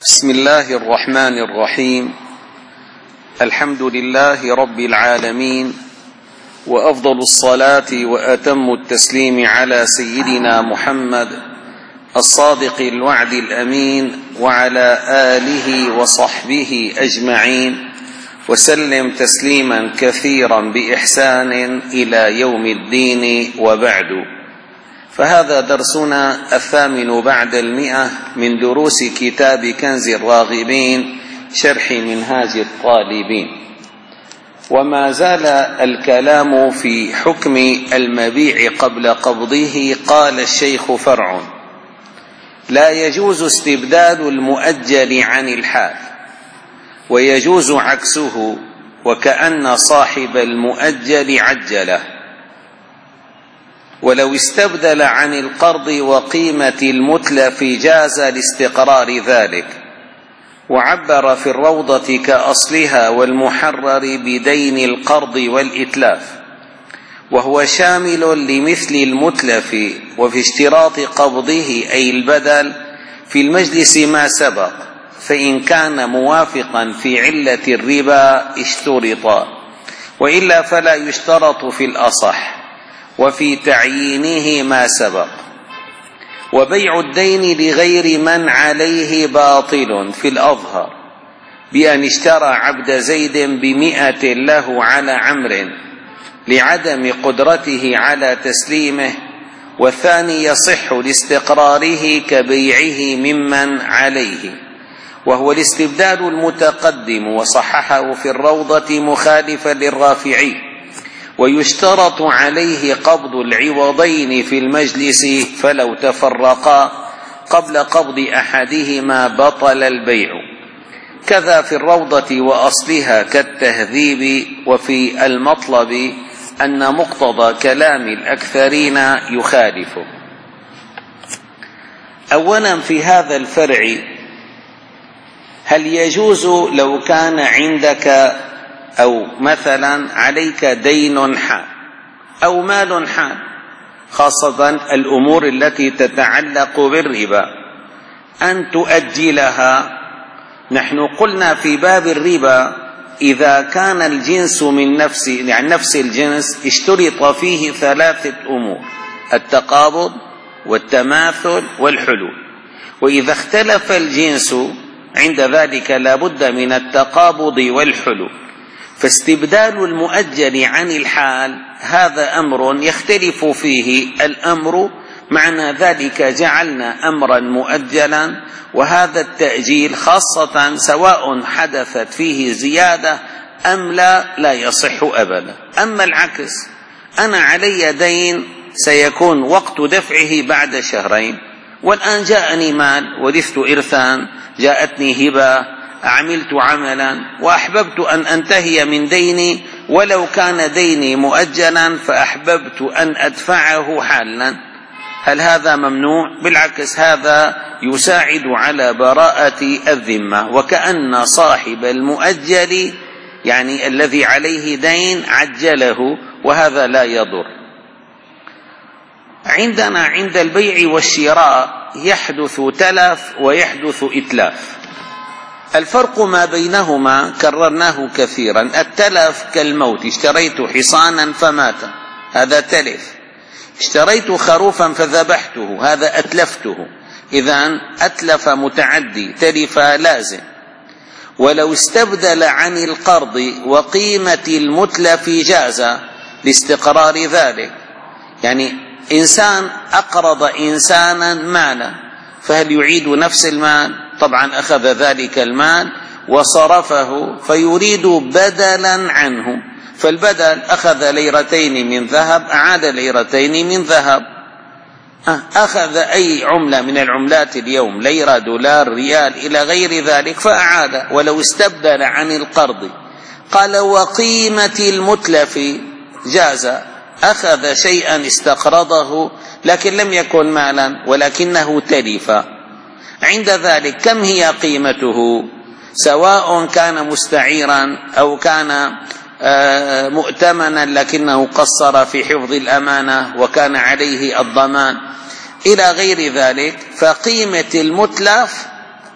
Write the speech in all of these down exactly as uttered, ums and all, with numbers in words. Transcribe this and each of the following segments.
بسم الله الرحمن الرحيم. الحمد لله رب العالمين، وأفضل الصلاة وأتم التسليم على سيدنا محمد الصادق الوعد الأمين، وعلى آله وصحبه أجمعين، وسلم تسليما كثيرا بإحسان إلى يوم الدين، وبعد. فهذا درسنا الثامن بعد المئة من دروس كتاب كنز الراغبين شرح منهاج الطالبين، وما زال الكلام في حكم المبيع قبل قبضه. قال الشيخ: فرع: لا يجوز استبدال المؤجل عن الحال، ويجوز عكسه، وكأن صاحب المؤجل عجله، ولو استبدل عن القرض وقيمة المتلف جاز لاستقرار ذلك. وعبر في الروضة كأصلها والمحرر بدين القرض والإتلاف، وهو شامل لمثل المتلف، وفي اشتراط قبضه أي البدل في المجلس ما سبق، فإن كان موافقا في علة الربا اشترط، وإلا فلا يشترط في الأصح، وفي تعيينه ما سبق. وبيع الدين لغير من عليه باطل في الأظهر، بأن اشترى عبد زيد بمئة له على عمرو لعدم قدرته على تسليمه، والثاني يصح لاستقراره كبيعه ممن عليه، وهو الاستبدال المتقدم، وصححه في الروضة مخالفا للرافعي. ويشترط عليه قبض العوضين في المجلس، فلو تفرقا قبل قبض أحدهما بطل البيع. كذا في الروضة وأصلها كالتهذيب. وفي المطلب أن مقتضى كلام الأكثرين يخالفه. أولا في هذا الفرع، هل يجوز لو كان عندك أو مثلا عليك دين حال أو مال حال، خاصة الأمور التي تتعلق بالربا، أن تؤجلها؟ نحن قلنا في باب الربا إذا كان الجنس من نفس يعني نفس الجنس اشترط فيه ثلاثة أمور: التقابض والتماثل والحلول. وإذا اختلف الجنس عند ذلك لا بد من التقابض والحلول. فاستبدال المؤجل عن الحال هذا أمر يختلف فيه الأمر، معنى ذلك جعلنا أمرا مؤجلا، وهذا التأجيل خاصة سواء حدثت فيه زيادة أم لا لا يصح أبدا. أما العكس، أنا علي دين سيكون وقت دفعه بعد شهرين، والآن جاءني مال، ورثت إرثا، جاءتني هبة، عملت عملا، وأحببت أن أنتهي من ديني، ولو كان ديني مؤجلا فأحببت أن أدفعه حالا. هل هذا ممنوع؟ بالعكس، هذا يساعد على براءة الذمة، وكأن صاحب المؤجل يعني الذي عليه دين عجله، وهذا لا يضر. عندنا عند البيع والشراء يحدث تلف ويحدث إتلاف. الفرق ما بينهما كررناه كثيرا. التلف كالموت: اشتريت حصانا فمات، هذا تلف. اشتريت خروفا فذبحته، هذا أتلفته. إذن أتلف متعدي، تلف لازم. ولو استبدل عن القرض وقيمة المتلف جاز لاستقرار ذلك. يعني إنسان أقرض إنسانا مالا، فهل يعيد نفس المال؟ طبعا أخذ ذلك المال وصرفه، فيريد بدلا عنه، فالبدل أخذ ليرتين من ذهب، أعاد ليرتين من ذهب. أخذ أي عملة من العملات اليوم، ليرة، دولار، ريال، إلى غير ذلك، فأعاد. ولو استبدل عن القرض، قال وقيمة المتلف جاز، أخذ شيئا استقرضه لكن لم يكن مالا ولكنه تلف. عند ذلك كم هي قيمته؟ سواء كان مستعيرا أو كان مؤتمنا لكنه قصر في حفظ الأمانة وكان عليه الضمان إلى غير ذلك، فقيمة المتلف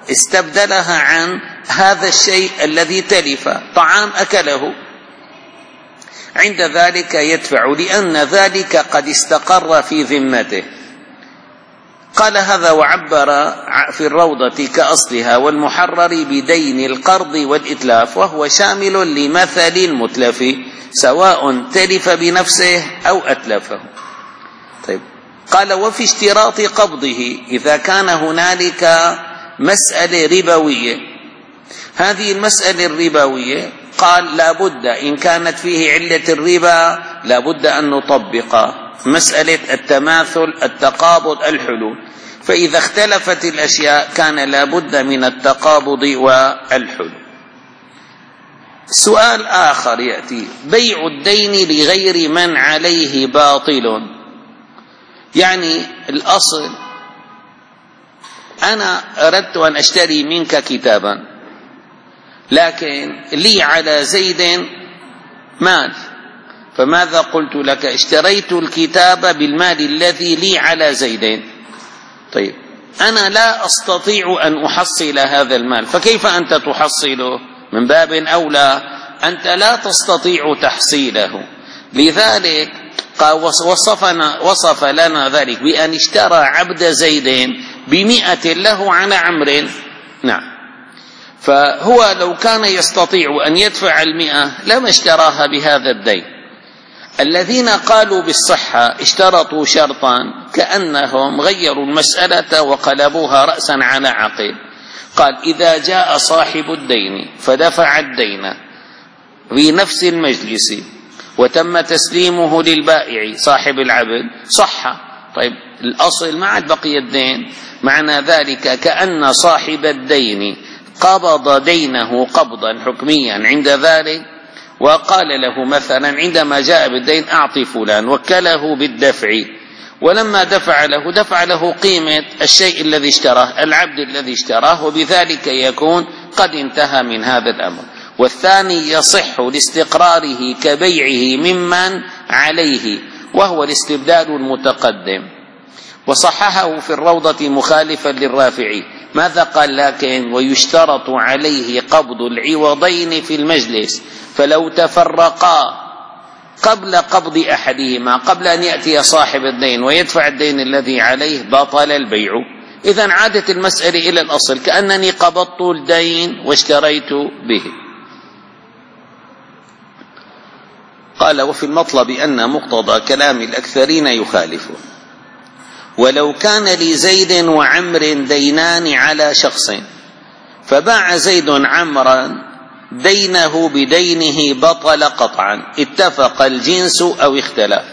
استبدلها عن هذا الشيء الذي تلف، طعام أكله، عند ذلك يدفع لأن ذلك قد استقر في ذمته. قال هذا وعبر في الروضة كأصلها والمحرر بدين القرض والإتلاف، وهو شامل لمثل المتلف سواء تلف بنفسه أو أتلفه. طيب، قال وفي اشتراط قبضه إذا كان هنالك مسألة ربوية. هذه المسألة الربوية قال لا بد إن كانت فيه علة الربا لا بد أن نطبق مسألة التماثل، التقابض، الحلول. فإذا اختلفت الأشياء كان لا بد من التقابض والحلول. سؤال آخر يأتي: بيع الدين لغير من عليه باطل. يعني الأصل أنا أردت أن أشتري منك كتابا، لكن لي على زيد مال، فماذا قلت لك؟ اشتريت الكتاب بالمال الذي لي على زيد. طيب، أنا لا أستطيع أن أحصل هذا المال، فكيف أنت تحصله؟ من باب أولى أنت لا تستطيع تحصيله. لذلك وصفنا وصف لنا ذلك بأن اشترى عبد زيد بمئة له على عمرو. نعم، فهو لو كان يستطيع أن يدفع المئة لما اشتراها بهذا الدين. الذين قالوا بالصحة اشترطوا شرطا كأنهم غيروا المسألة وقلبوها رأسا على عقب. قال: إذا جاء صاحب الدين فدفع الدين في نفس المجلس وتم تسليمه للبائع صاحب العبد صح. طيب، الأصل ما عاد بقي الدين، معنى ذلك كأن صاحب الدين قبض دينه قبضا حكميا عند ذلك، وقال له مثلا عندما جاء بالدين أعطي فلان، وكله بالدفع، ولما دفع له دفع له قيمة الشيء الذي اشتراه، العبد الذي اشتراه، وبذلك يكون قد انتهى من هذا الأمر. والثاني يصح لاستقراره كبيعه ممن عليه، وهو الاستبدال المتقدم، وصححه في الروضة مخالفا للرافعي. ماذا قال؟ لكن ويشترط عليه قبض العوضين في المجلس، فلو تفرقا قبل قبض أحدهما قبل أن يأتي صاحب الدين ويدفع الدين الذي عليه بطل البيع. إذن عادت المسألة إلى الأصل كأنني قبضت الدين واشتريت به. قال: وفي المطلب أن مقتضى كلام الأكثرين يخالفه. ولو كان لزيد وعمر دينان على شخص فباع زيد عمرا دينه بدينه بطل قطعا، اتفق الجنس أو اختلف.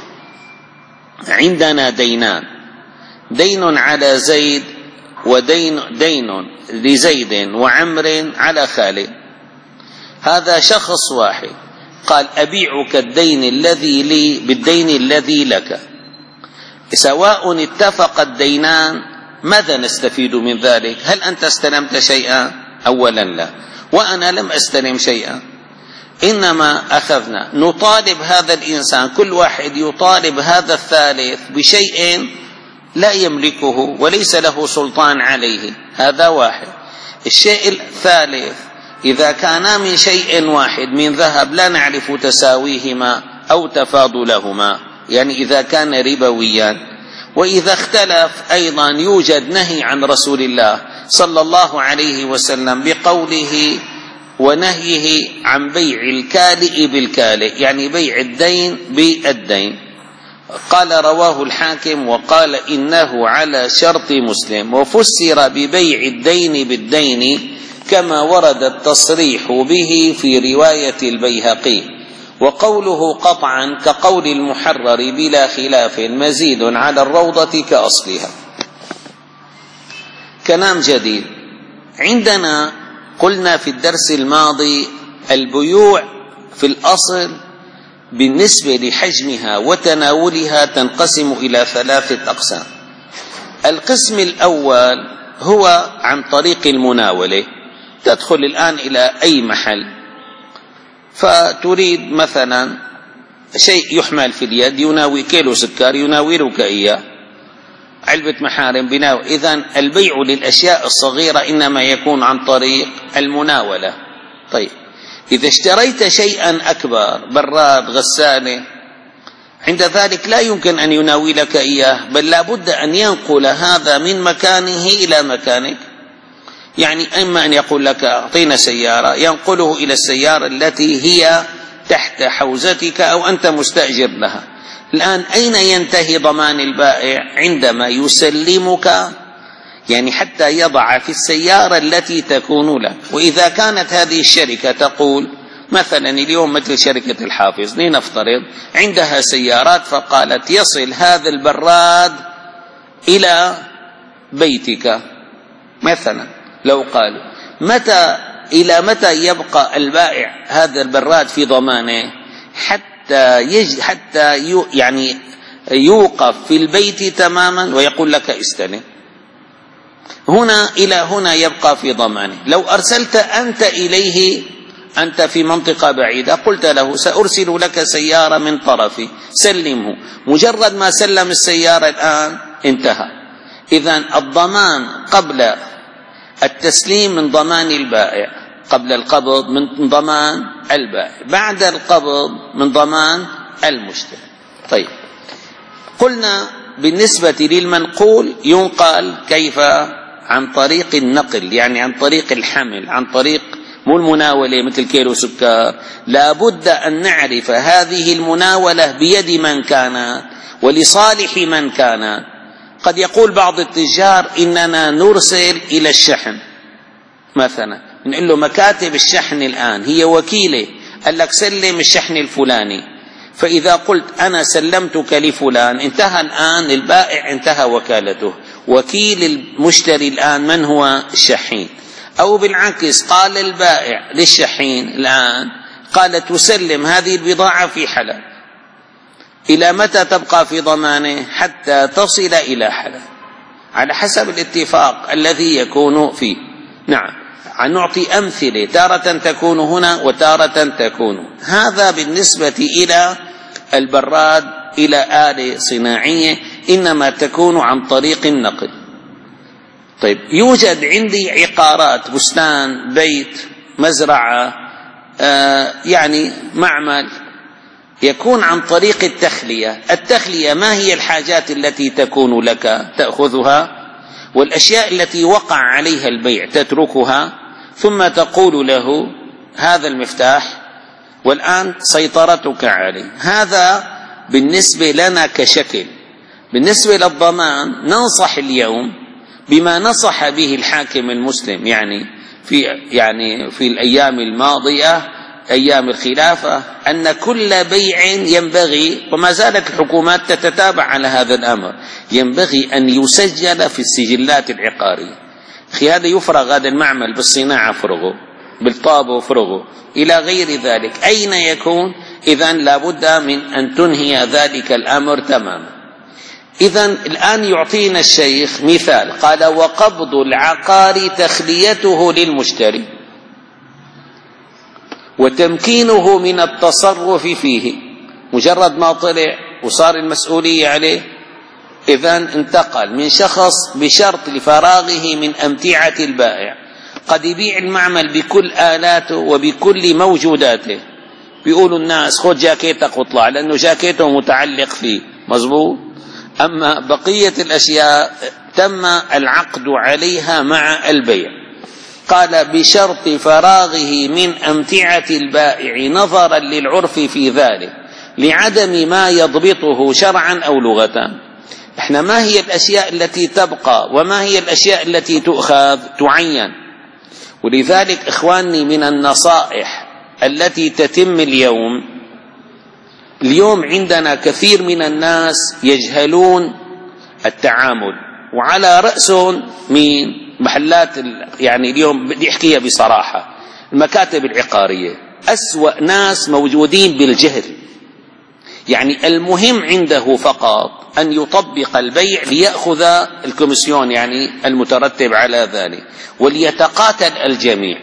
عندنا دينان، دين على زيد ودين دين لزيد وعمر على خالد. هذا شخص واحد قال: أبيعك الدين الذي لي بالدين الذي لك، سواء اتفق الدينان. ماذا نستفيد من ذلك؟ هل أنت استلمت شيئا؟ أولا لا، وأنا لم أستلم شيئا، إنما أخذنا نطالب هذا الإنسان، كل واحد يطالب هذا الثالث بشيء لا يملكه وليس له سلطان عليه. هذا واحد. الشيء الثالث إذا كانا من شيء واحد من ذهب لا نعرف تساويهما أو تفاضلهما، يعني إذا كان ربويا. وإذا اختلف أيضا يوجد نهي عن رسول الله صلى الله عليه وسلم بقوله ونهيه عن بيع الكالئ بالكالئ، يعني بيع الدين بالدين. قال: رواه الحاكم وقال إنه على شرط مسلم، وفسر ببيع الدين بالدين كما ورد التصريح به في رواية البيهقي. وقوله قطعا كقول المحرر بلا خلاف مزيد على الروضة كأصلها. كلام جديد. عندنا قلنا في الدرس الماضي البيوع في الأصل بالنسبة لحجمها وتناولها تنقسم إلى ثلاثة أقسام. القسم الأول هو عن طريق المناولة. تدخل الآن إلى أي محل فتريد مثلا شيء يحمل في اليد، يناوي كيلو سكر يناولك إياه، علبة محارم بناء. إذن البيع للأشياء الصغيرة إنما يكون عن طريق المناولة. طيب إذا اشتريت شيئا أكبر، براد، غسالة، عند ذلك لا يمكن أن يناولك إياه، بل لا بد أن ينقل هذا من مكانه إلى مكانك. يعني إما أن يقول لك أعطينا سيارة، ينقله إلى السيارة التي هي تحت حوزتك أو أنت مستأجر لها. الآن أين ينتهي ضمان البائع؟ عندما يسلمك، يعني حتى يضع في السيارة التي تكون لك. وإذا كانت هذه الشركة تقول مثلا اليوم مثل شركة الحافظ لنفترض عندها سيارات، فقالت يصل هذا البراد إلى بيتك مثلا، لو قالوا متى إلى متى يبقى البائع هذا البراد في ضمانه؟ حتى يج حتى يو يعني يوقف في البيت تماما ويقول لك استلم. هنا إلى هنا يبقى في ضمانه. لو أرسلت أنت إليه، أنت في منطقة بعيدة، قلت له سأرسل لك سيارة من طرفي سلمه، مجرد ما سلم السيارة الآن انتهى. إذن الضمان قبل التسليم من ضمان البائع، قبل القبض من ضمان البائع، بعد القبض من ضمان المشتري. طيب قلنا بالنسبة للمنقول ينقل كيف؟ عن طريق النقل، يعني عن طريق الحمل، عن طريق مو المناولة مثل كيلو سكر. لا بد أن نعرف هذه المناولة بيد من كانت ولصالح من كانت. قد يقول بعض التجار إننا نرسل إلى الشحن مثلا، نقول له مكاتب الشحن الآن هي وكيلة، قال لك سلم الشحن الفلاني، فإذا قلت أنا سلمتك لفلان انتهى الآن البائع، انتهى وكالته. وكيل المشتري الآن من هو؟ الشحين. أو بالعكس قال البائع للشحين الآن قال تسلم هذه البضاعة في حلب، إلى متى تبقى في ضمانه؟ حتى تصل إلى حلب، على حسب الاتفاق الذي يكون فيه. نعم، نعطي أمثلة، تارة تكون هنا وتارة تكون. هذا بالنسبة إلى البراد إلى آلة صناعية إنما تكون عن طريق النقل. طيب يوجد عندي عقارات، بستان، بيت، مزرعة، آه يعني معمل، يكون عن طريق التخلية. التخلية ما هي الحاجات التي تكون لك تأخذها، والأشياء التي وقع عليها البيع تتركها، ثم تقول له هذا المفتاح والآن سيطرتك عليه. هذا بالنسبة لنا كشكل. بالنسبة للضمان ننصح اليوم بما نصح به الحاكم المسلم، يعني في يعني في الأيام الماضية أيام الخلافة، أن كل بيع ينبغي، وما زالت الحكومات تتتابع على هذا الأمر، ينبغي أن يسجل في السجلات العقارية. أخي هذا يفرغ، هذا المعمل بالصناعة فرغه، بالطابة فرغه، إلى غير ذلك، أين يكون؟ إذن لابد من أن تنهي ذلك الأمر تماما. إذن الآن يعطينا الشيخ مثال، قال وقبض العقار تخليته للمشتري وتمكينه من التصرف فيه. مجرد ما طلع وصار المسؤولية عليه، إذن انتقل من شخص بشرط لفراغه من أمتعة البائع. قد يبيع المعمل بكل آلاته وبكل موجوداته، بيقولوا الناس خذ جاكيتك واطلع، لأنه جاكيته متعلق فيه، مظبوط. أما بقية الأشياء تم العقد عليها مع البيع. قال بشرط فراغه من أمتعة البائع نظرا للعرف في ذلك لعدم ما يضبطه شرعا أو لغة. احنا ما هي الأشياء التي تبقى وما هي الأشياء التي تؤخذ تعين. ولذلك إخواني من النصائح التي تتم اليوم، اليوم عندنا كثير من الناس يجهلون التعامل، وعلى رأسهم مين؟ محلات يعني اليوم بدي أحكيها بصراحة، المكاتب العقارية أسوأ ناس موجودين بالجهل. يعني المهم عنده فقط أن يطبق البيع ليأخذ الكوميسيون يعني المترتب على ذلك، وليتقاتل الجميع.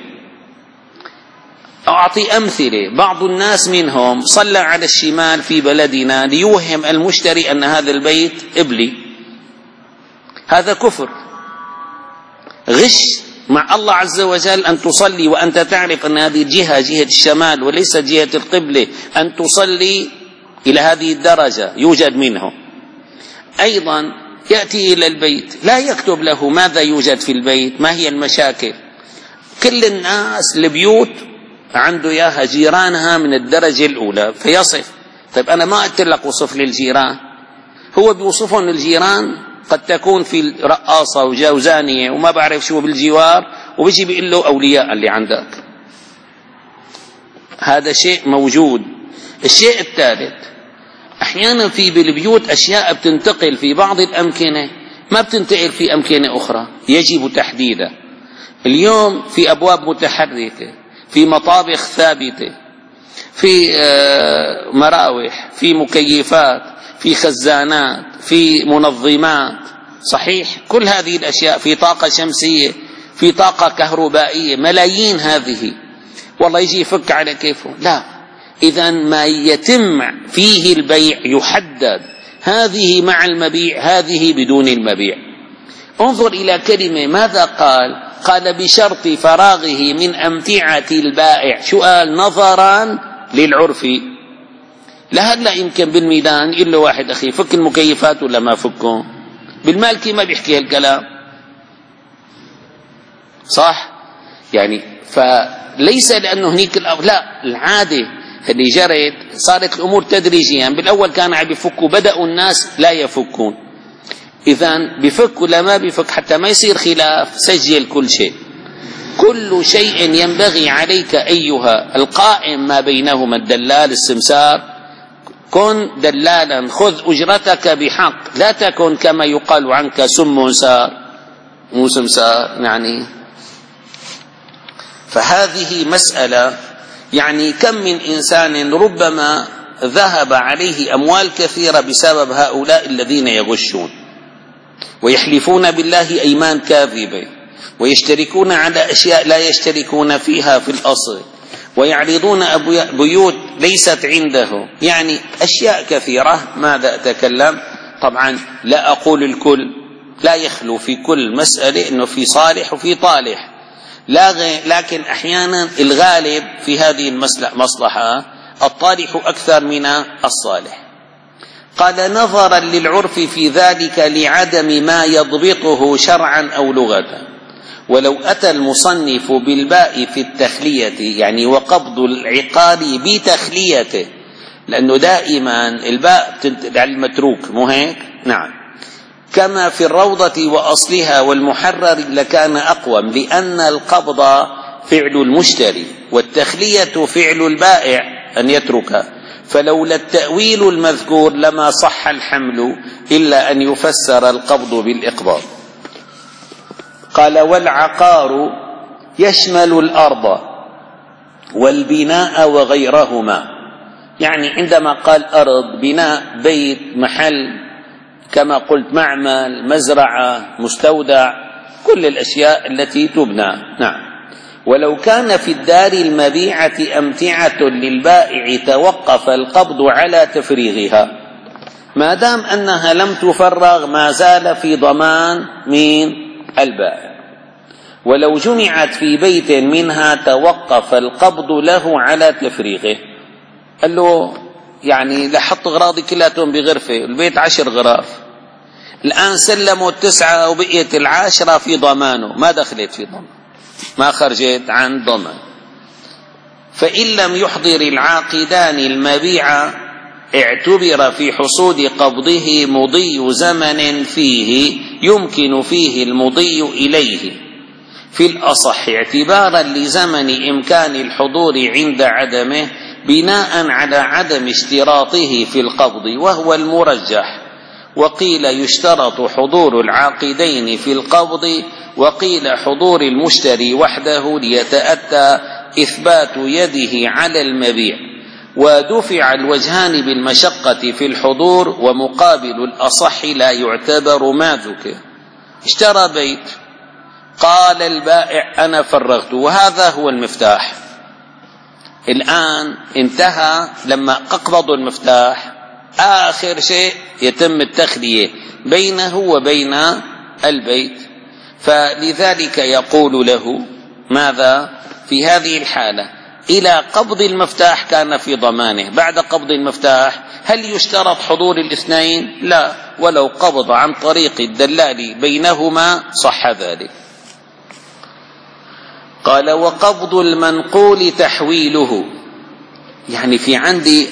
أعطي أمثلة، بعض الناس منهم صلى على الشمال في بلدنا ليوهم المشتري أن هذا البيت إبلي، هذا كفر. غش مع الله عز وجل أن تصلي وأنت تعرف أن هذه الجهة جهة الشمال وليس جهة القبلة، أن تصلي إلى هذه الدرجة يوجد منه. أيضا يأتي إلى البيت لا يكتب له ماذا يوجد في البيت، ما هي المشاكل. كل الناس البيوت عنده إياها جيرانها من الدرجة الأولى فيصف. طيب أنا ما قلت لك وصف للجيران، هو بيوصفهم الجيران قد تكون في رقاصة وجوزانية وما بعرف شو بالجوار، وبيجي بيقول له أولياء اللي عندك. هذا شيء موجود. الشيء الثالث، أحيانا في بالبيوت أشياء بتنتقل في بعض الأمكنة ما بتنتقل في أمكنة أخرى، يجب تحديدها. اليوم في أبواب متحركة، في مطابخ ثابتة، في مراوح، في مكيفات، في خزانات، في منظمات، صحيح كل هذه الأشياء، في طاقة شمسية، في طاقة كهربائية، ملايين هذه. والله يجي يفك على كيفه؟ لا. إذا ما يتم فيه البيع يحدد، هذه مع المبيع، هذه بدون المبيع. انظر إلى كلمة ماذا قال؟ قال بشرط فراغه من أمتعة البائع. شو قال؟ نظرا للعرف. لهلا يمكن بالميدان يقول له واحد أخي فك المكيفات ولا ما فكهم؟ بالمالكي ما بيحكي هالكلام، صح؟ يعني فليس لأنه هنيك لا، العادة اللي جرت صارت الأمور تدريجيا. يعني بالأول كانوا عم بيفكوا، بدأوا الناس لا يفكون. إذن بفك ولا ما بفك حتى ما يصير خلاف، سجل كل شيء. كل شيء ينبغي عليك أيها القائم ما بينهما، الدلال السمسار، كن دلالا، خذ أجرتك بحق، لا تكن كما يقال عنك سم سار، مو سمسار يعني. فهذه مسألة، يعني كم من إنسان ربما ذهب عليه أموال كثيرة بسبب هؤلاء الذين يغشون ويحلفون بالله أيمان كاذبة، ويشتركون على أشياء لا يشتركون فيها في الأصل، ويعرضون بيوت ليست عنده، يعني أشياء كثيرة. ماذا أتكلم؟ طبعا لا أقول الكل، لا يخلو في كل مسألة أنه في صالح وفي طالح، لكن أحيانا الغالب في هذه المصلحة الطالح أكثر من الصالح. قال نظرا للعرف في ذلك لعدم ما يضبطه شرعا أو لغة. ولو أتى المصنف بالباء في التخلية، يعني وقبض العقار بتخليته، لأنه دائما الباء على المتروك، مو هيك؟ نعم. كما في الروضة وأصلها والمحرر لكان أقوم، لأن القبض فعل المشتري والتخلية فعل البائع أن يترك، فلولا التأويل المذكور لما صح الحمل إلا أن يفسر القبض بالإقباض. قال والعقار يشمل الأرض والبناء وغيرهما، يعني عندما قال أرض، بناء، بيت، محل، كما قلت معمل، مزرعة، مستودع، كل الأشياء التي تبنى. نعم. ولو كان في الدار المبيعة أمتعة للبائع توقف القبض على تفريغها، ما دام أنها لم تفرغ ما زال في ضمان من البائع. ولو جمعت في بيت منها توقف القبض له على تفريغه. قال له يعني لحط غراضي كلاتهم بغرفة، البيت عشر غراف، الآن سلموا التسعة وبقيت العاشرة في ضمانه، ما دخلت في ضمان، ما خرجت عن ضمان. فإن لم يحضر العاقدان المبيع اعتبر في حصول قبضه مضي زمن فيه يمكن فيه المضي إليه في الأصح، اعتبارا لزمن إمكان الحضور عند عدمه، بناء على عدم اشتراطه في القبض، وهو المرجح. وقيل يشترط حضور العاقدين في القبض، وقيل حضور المشتري وحده ليتأتى إثبات يده على المبيع. ودفع الوجهان بالمشقة في الحضور، ومقابل الأصح لا يعتبر ما ذكر. اشترى بيت، قال البائع أنا فرغت، وهذا هو المفتاح. الآن انتهى لما أقبضوا المفتاح، آخر شيء يتم التخلية بينه وبين البيت، فلذلك يقول له ماذا في هذه الحالة؟ إلى قبض المفتاح كان في ضمانه، بعد قبض المفتاح هل يشترط حضور الاثنين؟ لا، ولو قبض عن طريق الدلال بينهما صح ذلك. قال وقبض المنقول تحويله، يعني في عندي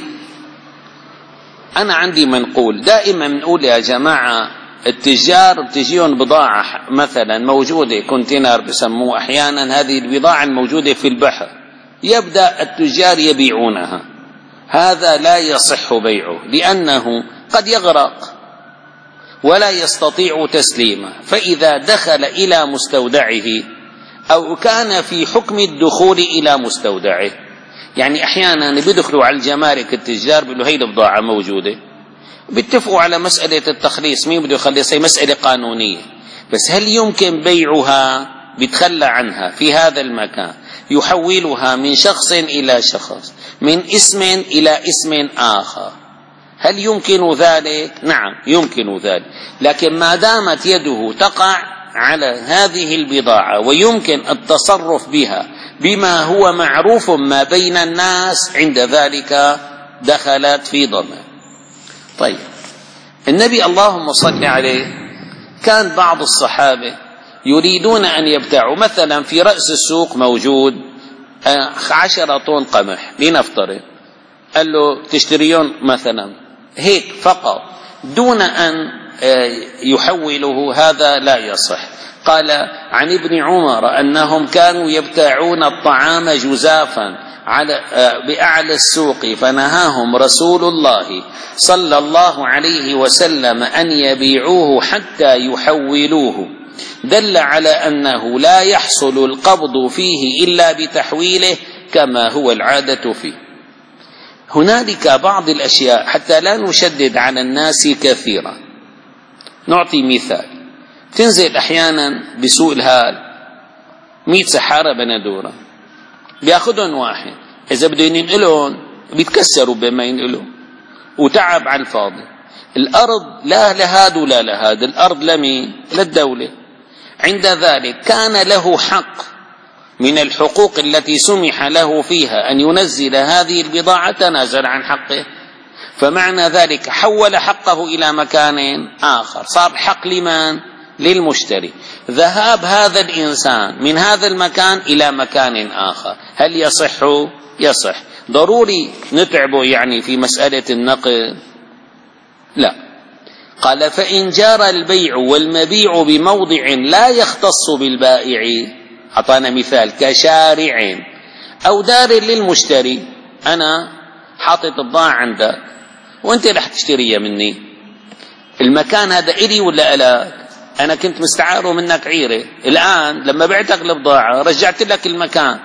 أنا عندي منقول، دائما نقول يا جماعة التجار بتجيهم بضاعة مثلا موجودة كونتينر بسموه أحيانا، هذه البضاعة الموجودة في البحر يبدأ التجار يبيعونها، هذا لا يصح بيعه لأنه قد يغرق ولا يستطيع تسليمه، فإذا دخل إلى مستودعه أو كان في حكم الدخول إلى مستودعه، يعني أحيانا بيدخلوا على الجمارك التجار بيقولوا هي البضاعة موجودة، بيتفقوا على مسألة التخليص، مين بده يخلص؟ هي مسألة قانونية، بس هل يمكن بيعها؟ بيتخلى عنها في هذا المكان، يحولها من شخص إلى شخص، من اسم إلى اسم آخر، هل يمكن ذلك؟ نعم يمكن ذلك، لكن ما دامت يده تقع على هذه البضاعة ويمكن التصرف بها بما هو معروف ما بين الناس، عند ذلك دخلت في ضمان. طيب النبي اللهم صل عليه كان بعض الصحابة يريدون أن يبتاعوا، مثلا في رأس السوق موجود عشرة طن قمح لنفترض، قال له تشتريون مثلا هيك فقط دون أن يحوله، هذا لا يصح. قال عن ابن عمر أنهم كانوا يبتاعون الطعام جزافا على بأعلى السوق، فنهاهم رسول الله صلى الله عليه وسلم أن يبيعوه حتى يحولوه، دل على أنه لا يحصل القبض فيه إلا بتحويله كما هو العادة فيه. هنالك بعض الأشياء حتى لا نشدد على الناس كثيرا، نعطي مثال، تنزل أحيانا بسوق الهال مئة سحارة بندورة بياخدهم واحد، إذا بدهم ينقلون بيتكسروا بما ينقلون وتعب على الفاضي. الأرض لا لهاد ولا لهاد، الأرض لمين؟ للدولة. عند ذلك كان له حق من الحقوق التي سمح له فيها أن ينزل هذه البضاعة، تنازل عن حقه، فمعنى ذلك حول حقه إلى مكان آخر، صار حق لمن؟ للمشتري. ذهاب هذا الإنسان من هذا المكان إلى مكان آخر هل يصح؟ يصح. ضروري نتعبه يعني في مسألة النقل؟ لا. قال فإن جار البيع والمبيع بموضع لا يختص بالبائع، أعطانا مثال كشارع أو دار للمشتري، أنا حاطط البضاعة عندك وأنت رح تشتريها مني، المكان هذا إلي ولا إلك؟ أنا كنت مستعاره منك عيرة، الآن لما بعتك البضاعة رجعت لك المكان،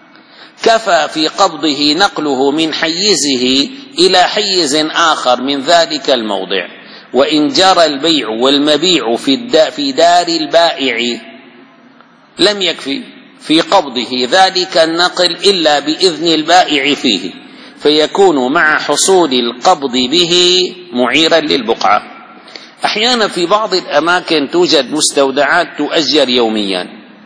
كفى في قبضه نقله من حيزه إلى حيز آخر من ذلك الموضع. وإن جرى البيع والمبيع في دار البائع لم يكفي في قبضه ذلك النقل إلا بإذن البائع فيه، فيكون مع حصول القبض به معيرا للبقعة. أحيانا في بعض الأماكن توجد مستودعات تؤجر يوميا،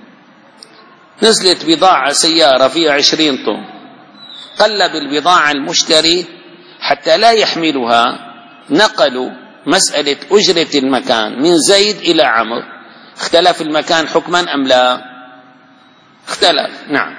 نزلت بضاعة سيارة فيها عشرين طن، قلب البضاعة المشتري حتى لا يحملها، نقلوا مسألة أجرة المكان من زيد إلى عمرو، اختلف المكان حكما أم لا؟ اختلف، نعم.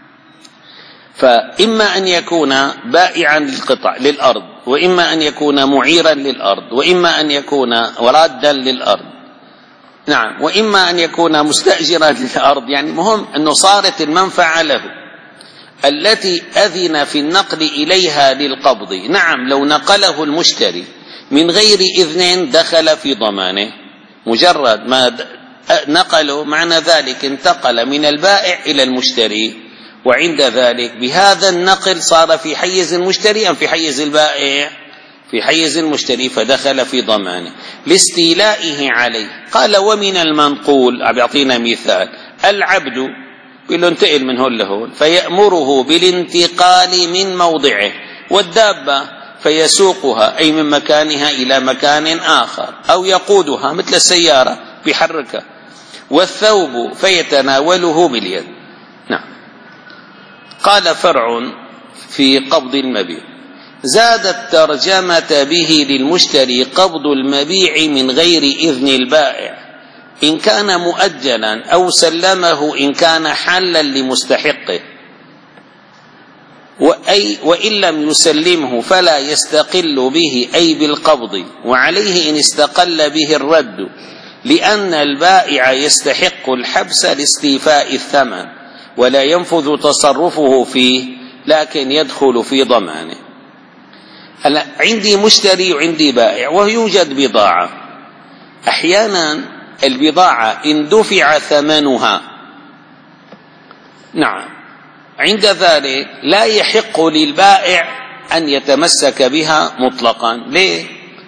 فإما أن يكون بائعا للقطع للأرض، وإما أن يكون معيرا للأرض، وإما أن يكون رادا للأرض، نعم، وإما أن يكون مستأجرا للأرض، يعني مهم أنه صارت المنفعة له التي أذن في النقل إليها للقبض. نعم لو نقله المشتري من غير إذن دخل في ضمانه، مجرد ما نقله معنى ذلك انتقل من البائع إلى المشتري، وعند ذلك بهذا النقل صار في حيز المشتري أم في حيز البائع؟ في حيز المشتري، فدخل في ضمانه لاستيلائه عليه. قال ومن المنقول، عم يعطينا مثال، العبد يقول له انتقل من هون لهون فيأمره بالانتقال من موضعه، والدابة فيسوقها أي من مكانها إلى مكان آخر، أو يقودها مثل السيارة بيحركها، والثوب فيتناوله باليد. نعم. قال فرع في قبض المبيع: زاد الترجمة به للمشتري قبض المبيع من غير إذن البائع إن كان مؤجلا أو سلمه إن كان حالا لمستحقه، وأي وإن لم يسلمه فلا يستقل به أي بالقبض، وعليه إن استقل به الرد، لأن البائع يستحق الحبس لاستيفاء الثمن ولا ينفذ تصرفه فيه، لكن يدخل في ضمانه. هلا عندي مشتري وعندي بائع ويوجد بضاعة. أحيانا البضاعة إن دفع ثمنها، نعم، عند ذلك لا يحق للبائع أن يتمسك بها مطلقا. ليه؟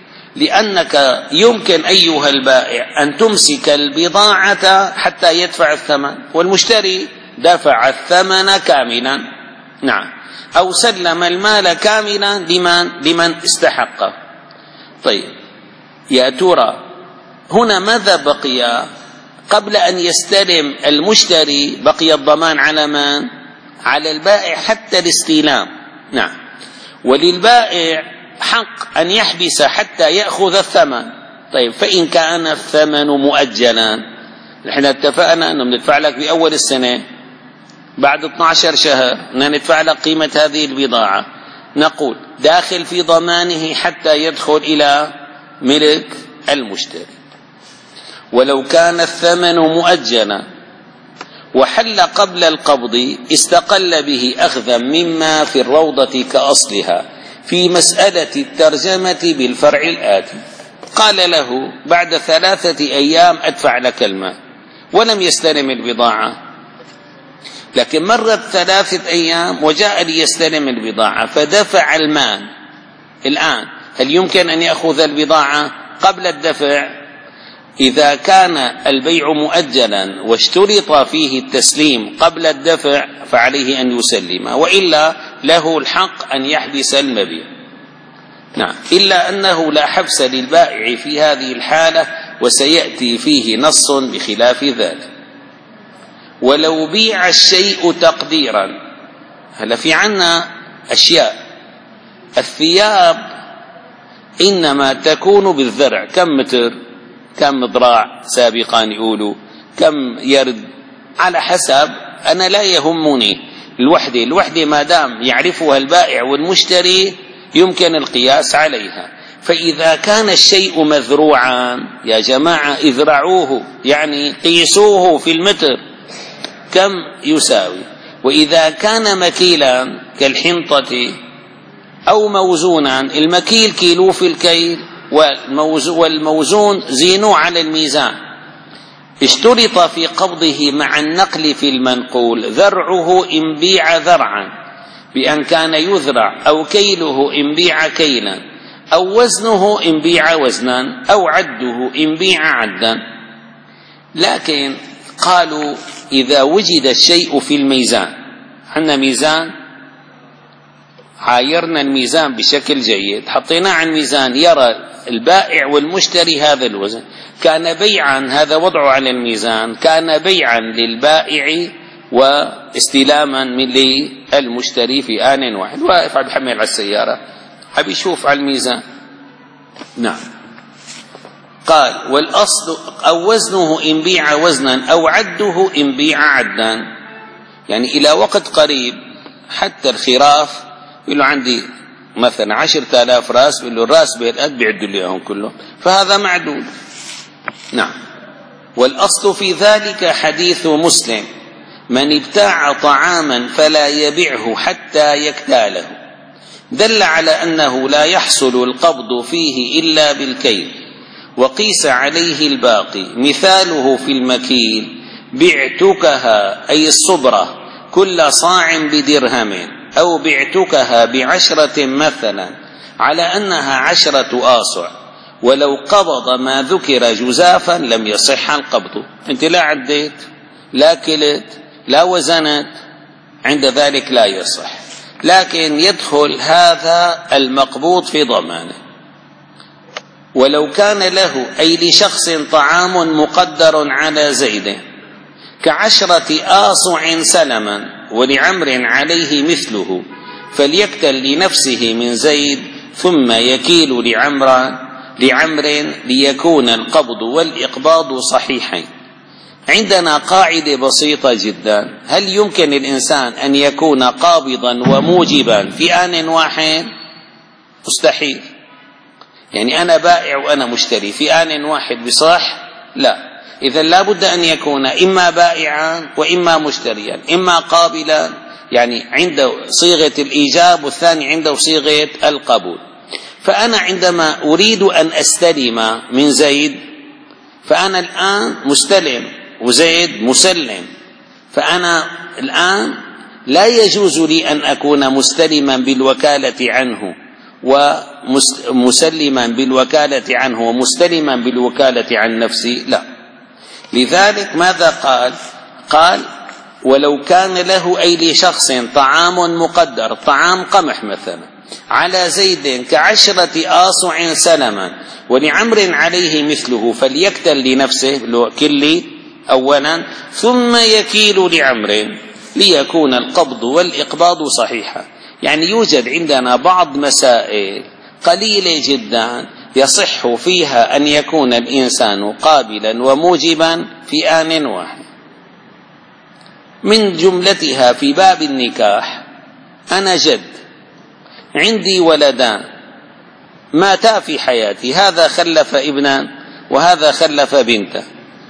لأنك يمكن أيها البائع أن تمسك البضاعة حتى يدفع الثمن، والمشتري دفع الثمن كاملا، نعم، أو سلم المال كاملا لمن لمن استحقه. طيب يا ترى هنا ماذا بقي؟ قبل أن يستلم المشتري بقي الضمان على من؟ على البائع حتى الاستلام، نعم، وللبائع حق أن يحبس حتى يأخذ الثمن. طيب فإن كان الثمن مؤجلا، نحن اتفقنا أنه ندفع لك بأول السنة، بعد اثني عشر شهر ندفع لك قيمة هذه البضاعة، نقول داخل في ضمانه حتى يدخل إلى ملك المشتري. ولو كان الثمن مؤجلا وحل قبل القبض استقل به أخذا مما في الروضة كأصلها في مسألة الترجمة بالفرع الآتي: قال له بعد ثلاثة أيام أدفع لك المال، ولم يستلم البضاعة، لكن مرت ثلاثة أيام وجاء ليستلم البضاعة فدفع المال. الآن هل يمكن أن يأخذ البضاعة قبل الدفع؟ إذا كان البيع مؤجلا واشترط فيه التسليم قبل الدفع فعليه أن يسلمه، وإلا له الحق أن يحبس المبيع، نعم، إلا أنه لا حبس للبائع في هذه الحالة، وسيأتي فيه نص بخلاف ذلك. ولو بيع الشيء تقديرا، هلا في عنا أشياء، الثياب إنما تكون بالذرع، كم متر، كم ذراع سابقا يقولوا، كم يرد، على حسب. أنا لا يهمني الوحدة، الوحدة ما دام يعرفها البائع والمشتري يمكن القياس عليها. فإذا كان الشيء مذروعا يا جماعة اذرعوه، يعني قيسوه في المتر كم يساوي. وإذا كان مكيلا كالحنطة أو موزونا، المكيل كيلو في الكيل والموزون زينوه على الميزان. اشترط في قبضه مع النقل في المنقول ذرعه إن بيع ذرعا بأن كان يذرع، أو كيله إن بيع كيلا، أو وزنه إن بيع وزنا، أو عده إن بيع عدا. لكن قالوا إذا وجد الشيء في الميزان، عندنا ميزان، عايرنا الميزان بشكل جيد، حطيناه على الميزان، يرى البائع والمشتري هذا الوزن، كان بيعا، هذا وضعه على الميزان كان بيعا للبائع واستلاما من للمشتري في آن واحد. واقف عم يحمل على السيارة عم يشوف على الميزان، نعم. قال والأصل أو وزنه إن بيع وزنا، أو عده إن بيع عدا، يعني إلى وقت قريب حتى الخراف يقول له عندي مثلا عشرة آلاف راس، يقول له الراس بهالقد بيعدوا لي اياهم كله، فهذا معدود، نعم. والأصل في ذلك حديث مسلم: من ابتاع طعاما فلا يبيعه حتى يكتاله، دل على أنه لا يحصل القبض فيه إلا بالكيل، وقيس عليه الباقي. مثاله في المكيل: بعتكها أي الصبرة كل صاع بدرهم، أو بعتكها بعشرة مثلا، على أنها عشرة آصع، ولو قبض ما ذكر جزافا لم يصح القبض. أنت لا عديت، لا كلت، لا وزنت، عند ذلك لا يصح، لكن يدخل هذا المقبوض في ضمانه. ولو كان له أي لشخص طعام مقدر على زيد كعشرة آصع سلما ولعمر عليه مثله فليكتل لنفسه من زيد ثم يكيل لعمر لعمر ليكون القبض والإقباض صحيحين. عندنا قاعدة بسيطة جدا: هل يمكن الإنسان أن يكون قابضا وموجبا في آن واحد؟ مستحيل. يعني أنا بائع وأنا مشتري في آن واحد بصح؟ لا. إذا لا بد أن يكون إما بائعا وإما مشتريا، إما قابلا يعني عنده صيغة الإيجاب والثاني عنده صيغة القبول. فأنا عندما أريد أن أستلم من زيد فأنا الآن مستلم وزيد مسلم، فأنا الآن لا يجوز لي أن أكون مستلما بالوكالة عنه ومسلما بالوكالة عنه ومستلما بالوكالة عن نفسي، لا. لذلك ماذا قال؟ قال: ولو كان له أي لشخص طعام مقدر، طعام قمح مثلا، على زيد كعشرة آصع سلما ولعمر عليه مثله فليكتل لنفسه كلي أولا ثم يكيل لعمر ليكون القبض والإقباض صحيحا. يعني يوجد عندنا بعض مسائل قليلة جدا يصح فيها أن يكون الإنسان قابلا وموجبا في آن واحد. من جملتها في باب النكاح: أنا جد، عندي ولدان ماتا في حياتي، هذا خلف ابنا وهذا خلف بنتا،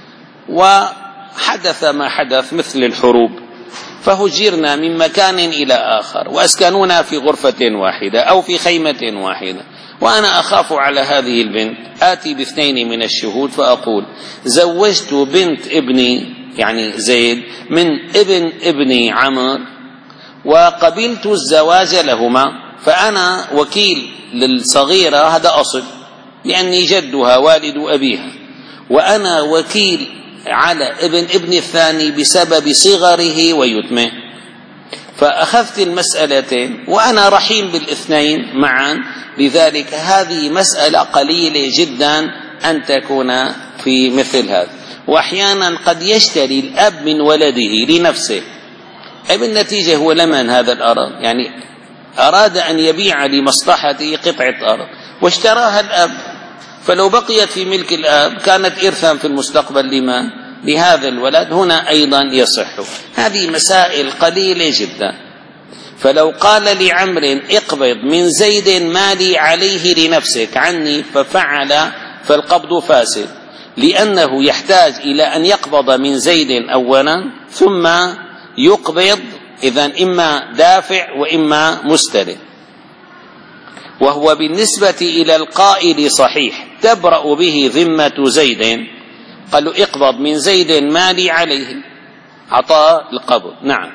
وحدث ما حدث مثل الحروب فهجرنا من مكان إلى آخر وأسكنونا في غرفة واحدة أو في خيمة واحدة، وأنا أخاف على هذه البنت، آتي باثنين من الشهود فأقول: زوجت بنت ابني يعني زيد من ابن ابني عمر وقبلت الزواج لهما، فأنا وكيل للصغيرة، هذا أصل لأني جدها والد أبيها، وأنا وكيل على ابن ابن الثاني بسبب صغره ويتمه، فأخذت المسألتين وأنا رحيم بالاثنين معا. لذلك هذه مسألة قليلة جدا أن تكون في مثل هذا. وأحيانا قد يشتري الأب من ولده لنفسه، بالنتيجة هو لمن هذا الأرض، يعني أراد أن يبيع لمصلحته قطعة أرض واشتراها الأب، فلو بقيت في ملك الأب كانت إرثا في المستقبل لما لهذا الولد، هنا أيضا يصح. هذه مسائل قليلة جدا. فلو قال لعمر: اقبض من زيد مالي عليه لنفسك عني، ففعل، فالقبض فاسد، لأنه يحتاج إلى أن يقبض من زيد أولا ثم يقبض، إذن إما دافع وإما مستلم. وهو بالنسبة إلى القائل صحيح: تبرأ به ذمة زيد، قالوا: اقبض من زيد مالي عليه، عطاء القبض، نعم،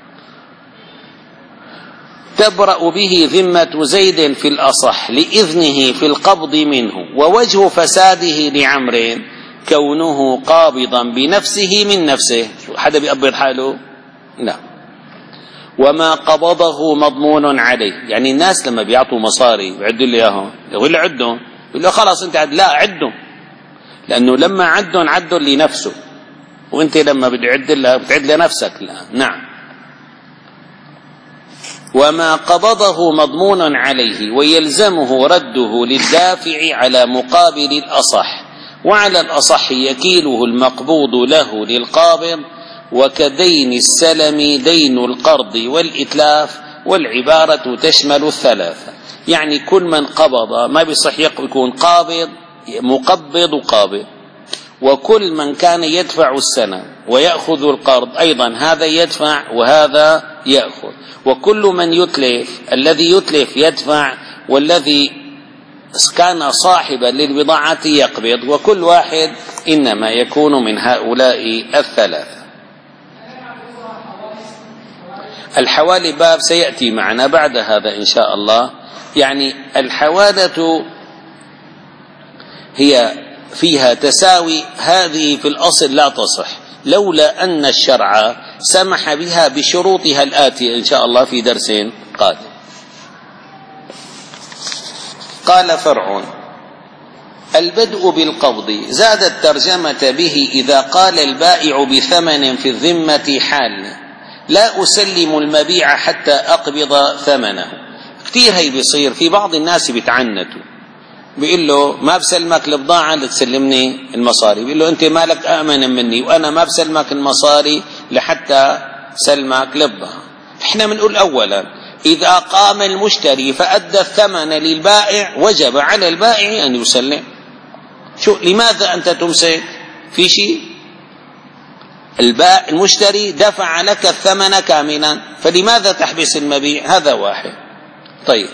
تبرأ به ذمة زيد في الأصح لإذنه في القبض منه. ووجه فساده لعمر كونه قابضا بنفسه من نفسه، حدا بيقبض حاله؟ لا. وما قبضه مضمون عليه، يعني الناس لما بيعطوا مصاري بيعدوا لي اياهم، يقول لي عدهم، يقول له خلاص انت عد، لا عدهم، لانه لما عدهم عدهم لنفسه، وانت لما بدي عد لها بتعد لنفسك. لا، نعم. وما قبضه مضمون عليه ويلزمه رده للدافع على مقابل الأصح، وعلى الأصح يكيله المقبوض له للقابض، وكدين السلم دين القرض والإتلاف، والعبارة تشمل الثلاثة. يعني كل من قبض ما بيصح يكون قابض، مقبض وقابض، وكل من كان يدفع السنة ويأخذ القرض أيضا هذا يدفع وهذا يأخذ، وكل من يتلف، الذي يتلف يدفع والذي كان صاحبا للبضاعة يقبض، وكل واحد إنما يكون من هؤلاء الثلاثة. الحوالي باب سيأتي معنا بعد هذا إن شاء الله. يعني الحوالة هي فيها تساوي، هذه في الأصل لا تصح لولا أن الشرع سمح بها بشروطها الآتية إن شاء الله في درس قادم. قال فرع: البدء بالقبض. زاد الترجمة به إذا قال البائع بثمن في الذمة حال لا أسلم المبيع حتى أقبض ثمنه. كثير هي بيصير في بعض الناس بيتعنتوا، بيقول له ما بسلمك البضاعة لتسلمني المصاري، بيقول له أنت مالك أأمن مني وأنا ما بسلمك المصاري لحتى سلمك البضاعة. إحنا بنقول أولا إذا قام المشتري فأدى الثمن للبائع وجب على البائع أن يسلم. شو لماذا أنت تمسك في شيء؟ البائع المشتري دفع لك الثمن كاملا، فلماذا تحبس المبيع؟ هذا واحد. طيب،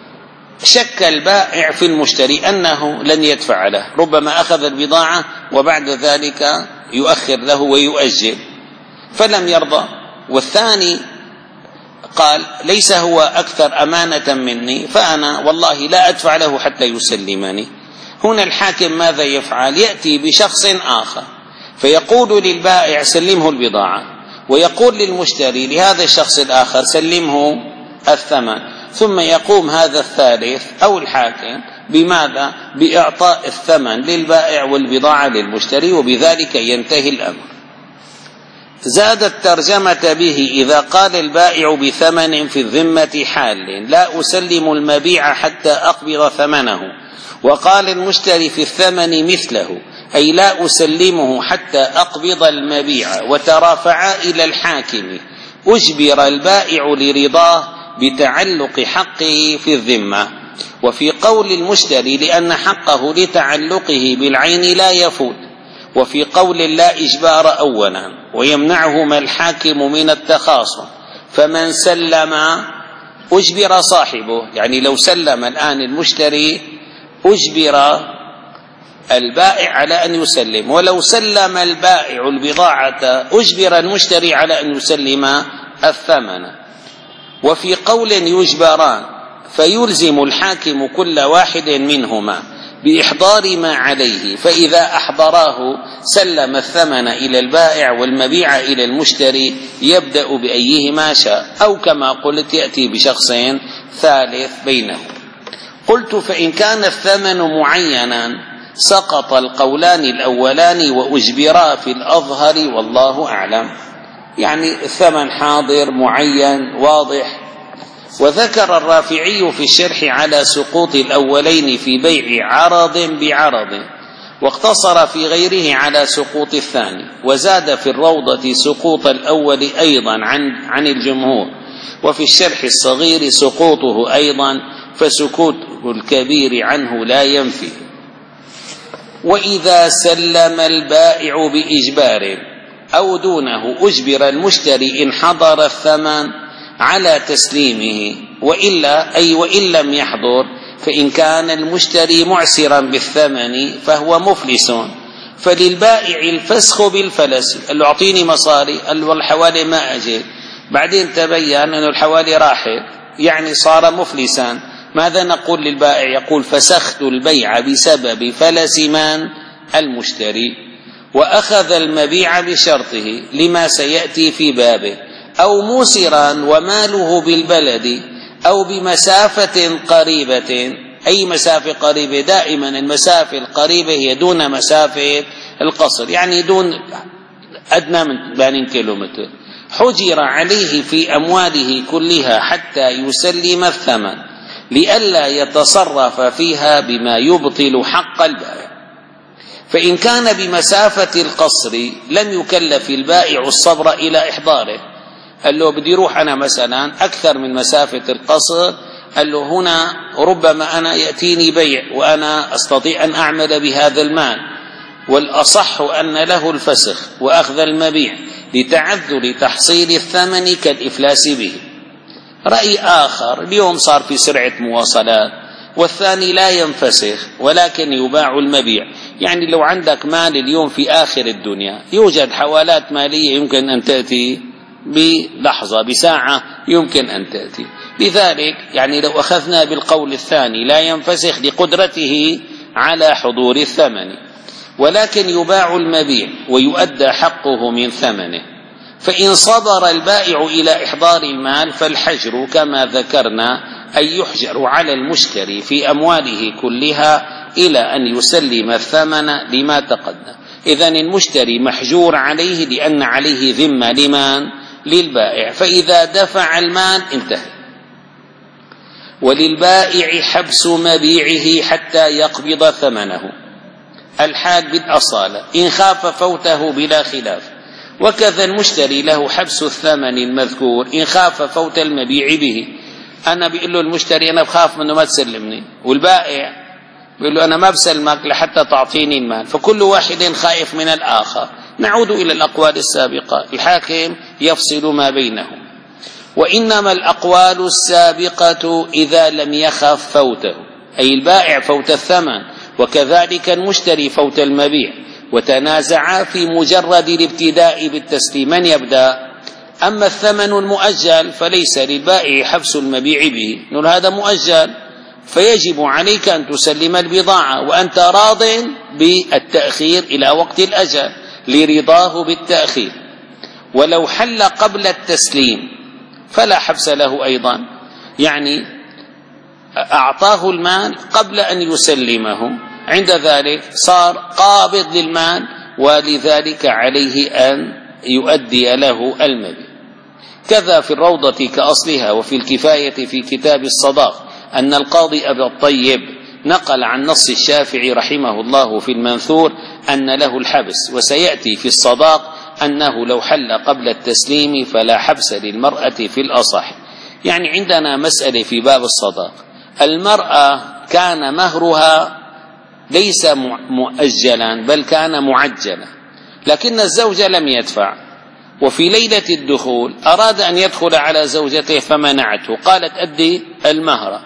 شك البائع في المشتري أنه لن يدفع له، ربما أخذ البضاعة وبعد ذلك يؤخر له ويؤجل فلم يرضى. والثاني قال ليس هو أكثر أمانة مني فأنا والله لا أدفع له حتى يسلمني. هنا الحاكم ماذا يفعل؟ يأتي بشخص آخر فيقول للبائع سلمه البضاعة، ويقول للمشتري لهذا الشخص الآخر سلمه الثمن، ثم يقوم هذا الثالث أو الحاكم بماذا؟ بإعطاء الثمن للبائع والبضاعة للمشتري، وبذلك ينتهي الأمر. زاد الترجمة به إذا قال البائع بثمن في الذمة حال لا أسلم المبيع حتى أقبض ثمنه، وقال المشتري في الثمن مثله أي لا أسلمه حتى أقبض المبيع، وترافعا إلى الحاكم، أجبر البائع لرضاه بتعلق حقه في الذمة. وفي قول المشتري لأن حقه لتعلقه بالعين لا يفوت، وفي قول لا إجبار أولا ويمنعهما الحاكم من التخاصم. فمن سلم أجبر صاحبه، يعني لو سلم الآن المشتري أجبر البائع على أن يسلم، ولو سلم البائع البضاعة أجبر المشتري على أن يسلم الثمن. وفي قول يجبران فيلزم الحاكم كل واحد منهما بإحضار ما عليه، فإذا أحضراه سلم الثمن إلى البائع والمبيع إلى المشتري، يبدأ بأيهما شاء، أو كما قلت يأتي بشخص ثالث بينهم. قلت فإن كان الثمن معينا سقط القولان الأولان وأجبرا في الأظهر والله أعلم، يعني الثمن حاضر معين واضح. وذكر الرافعي في الشرح على سقوط الأولين في بيع عرض بعرض، واقتصر في غيره على سقوط الثاني، وزاد في الروضة سقوط الأول أيضا عن, عن الجمهور، وفي الشرح الصغير سقوطه أيضا، فسكوت الكبير عنه لا ينفي. وإذا سلم البائع بإجبار أو دونه أجبر المشتري إن حضر الثمن على تسليمه، وإلا أي وإن لم يحضر، فإن كان المشتري معسرا بالثمن فهو مفلس، فللبائع الفسخ بالفلس. قال له أعطيني مصاري، قال له الحوالي ما أجي، بعدين تبين أن الحوالي راحت، يعني صار مفلسا. ماذا نقول للبائع؟ يقول فسخت البيع بسبب فلس من؟ المشتري، وأخذ المبيع بشرطه لما سيأتي في بابه، أو موسرا وماله بالبلد، أو بمسافة قريبة. أي مسافة قريبة؟ دائما المسافة القريبة هي دون مسافة القصر، يعني دون أدنى من ثمانين كيلومتر. حجر عليه في أمواله كلها حتى يسلم الثمن لئلا يتصرف فيها بما يبطل حق البائع. فإن كان بمسافة القصر لم يكلف البائع الصبر إلى إحضاره. قال له بدي روح أنا مثلا أكثر من مسافة القصر، قال له هنا ربما أنا يأتيني بيع وأنا أستطيع أن أعمل بهذا المال، والأصح أن له الفسخ وأخذ المبيع لتعذر تحصيل الثمن كالإفلاس به. رأي آخر اليوم صار في سرعة مواصلات، والثاني لا ينفسخ ولكن يباع المبيع. يعني لو عندك مال اليوم في آخر الدنيا يوجد حوالات مالية يمكن أن تأتي بلحظة بساعة، يمكن أن تأتي. لذلك يعني لو أخذنا بالقول الثاني لا ينفسخ لقدرته على حضور الثمن، ولكن يباع المبيع ويؤدى حقه من ثمنه. فإن صبر البائع إلى إحضار المال فالحجر كما ذكرنا أن يحجر على المشتري في أمواله كلها إلى أن يسلم الثمن لما تقدم. إذن المشتري محجور عليه لأن عليه ذمة لمن؟ للبائع، فإذا دفع المال انتهى. وللبائع حبس مبيعه حتى يقبض ثمنه، الحال بالأصالة إن خاف فوته بلا خلاف. وكذا المشتري له حبس الثمن المذكور إن خاف فوت المبيع به. أنا بيقول له المشتري أنا بخاف منه ما تسلمني، والبائع بيقول له أنا ما بسلمك لحتى تعطيني المال، فكل واحد خائف من الآخر. نعود إلى الأقوال السابقة، الحاكم يفصل ما بينهم. وإنما الأقوال السابقة إذا لم يخف فوته، أي البائع فوت الثمن وكذلك المشتري فوت المبيع، وتنازعا في مجرد الابتداء بالتسليم من يبدأ. أما الثمن المؤجل فليس للبائع حبس المبيع به، نقول هذا مؤجل فيجب عليك أن تسلم البضاعة وأنت راض بالتأخير إلى وقت الأجل لرضاه بالتأخير. ولو حل قبل التسليم فلا حبس له أيضا، يعني أعطاه المال قبل أن يسلمه، عند ذلك صار قابض للمال ولذلك عليه أن يؤدي له المبيع. كذا في الروضة كأصلها وفي الكفاية في كتاب الصداق أن القاضي أبا الطيب نقل عن نص الشافعي رحمه الله في المنثور أن له الحبس، وسيأتي في الصداق أنه لو حل قبل التسليم فلا حبس للمرأة في الأصح. يعني عندنا مسألة في باب الصداق، المرأة كان مهرها ليس مؤجلا بل كان معجلا، لكن الزوج لم يدفع، وفي ليلة الدخول أراد أن يدخل على زوجته فمنعته، قالت أدي المهر،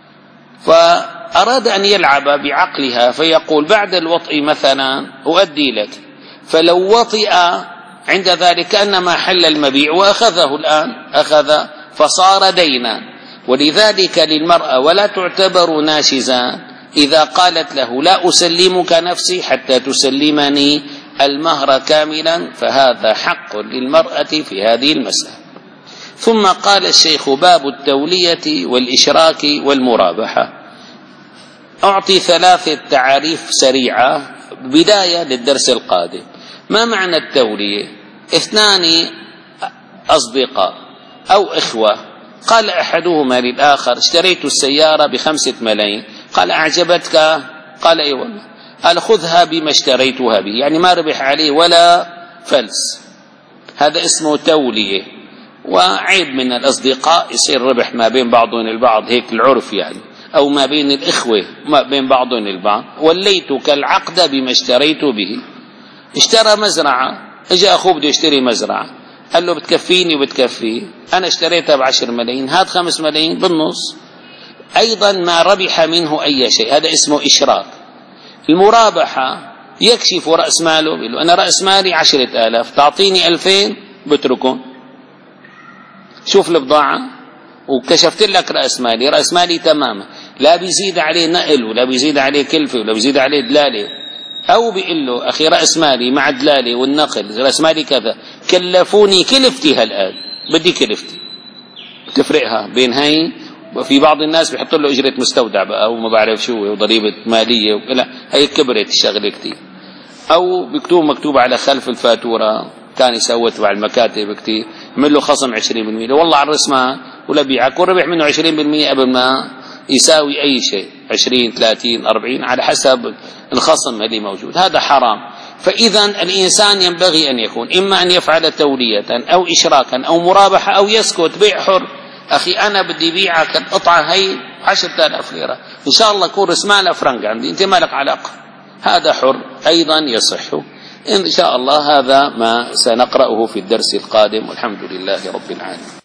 فأراد أن يلعب بعقلها فيقول بعد الوطء مثلا أؤدي لك، فلو وطئ عند ذلك كأنما حل المبيع وأخذه الآن أخذ فصار دينا. ولذلك للمرأة ولا تعتبر ناشزا إذا قالت له لا أسلمك نفسي حتى تسلمني المهر كاملا، فهذا حق للمرأة في هذه المسألة. ثم قال الشيخ باب التولية والإشراك والمرابحة. أعطي ثلاثة تعاريف سريعة بداية للدرس القادم. ما معنى التولية؟ اثنان أصدقاء أو إخوة، قال أحدهما للآخر اشتريت السيارة بخمسة ملايين، قال أعجبتك؟ قال إيه والله، قال خذها بما اشتريتها به، يعني ما ربح عليه ولا فلس، هذا اسمه تولية. وعيب من الأصدقاء يصير ربح ما بين بعضهم البعض، هيك العرف يعني، أو ما بين الإخوة ما بين بعضهم البعض. وليتك العقد بما اشتريت به. اشترى مزرعة، اجى أخوه بده يشتري مزرعة، قال له بتكفيني وبتكفيه، أنا اشتريتها بعشر ملايين، هات خمس ملايين بالنص، أيضا ما ربح منه أي شيء، هذا اسمه إشراك. المرابحة يكشف رأس ماله، يقول له أنا رأس مالي عشرة آلاف، تعطيني ألفين بتركه، شوف البضاعة وكشفت لك رأس مالي، رأس مالي تماما، لا بيزيد عليه نقل ولا بيزيد عليه كلفة ولا بيزيد عليه دلالة. أو بيقول له أخي رأس مالي مع دلالة والنقل رأس مالي كذا، كلفوني كلفتي هالآن بدي كلفتي، تفرقها بين هاي. وفي بعض الناس بيحط له أجرة مستودع بقى وما بعرف شو وضريبة مالية ولا، هاي كبرت الشغلة كتير. أو بيكتب مكتوب على خلف الفاتورة، كان يسوي تبع المكاتب كتير عمل له خصم عشرين بالمئة، والله على الرسمة ولا بيعك وربح منه عشرين بالمئة قبل ما يساوي أي شيء، عشرين ثلاثين أربعين على حسب الخصم اللي موجود، هذا حرام. فإذا الإنسان ينبغي أن يكون إما أن يفعل تولية أو إشراكا أو مرابحة أو يسكت بيع حر. أخي أنا بدي بيعك القطعة هي عشرة آلاف ليرة، إن شاء الله يكون رسمالها فرنك عندي، أنت مالك علاقة، هذا حر أيضا يصح. إن شاء الله هذا ما سنقرأه في الدرس القادم، والحمد لله رب العالمين.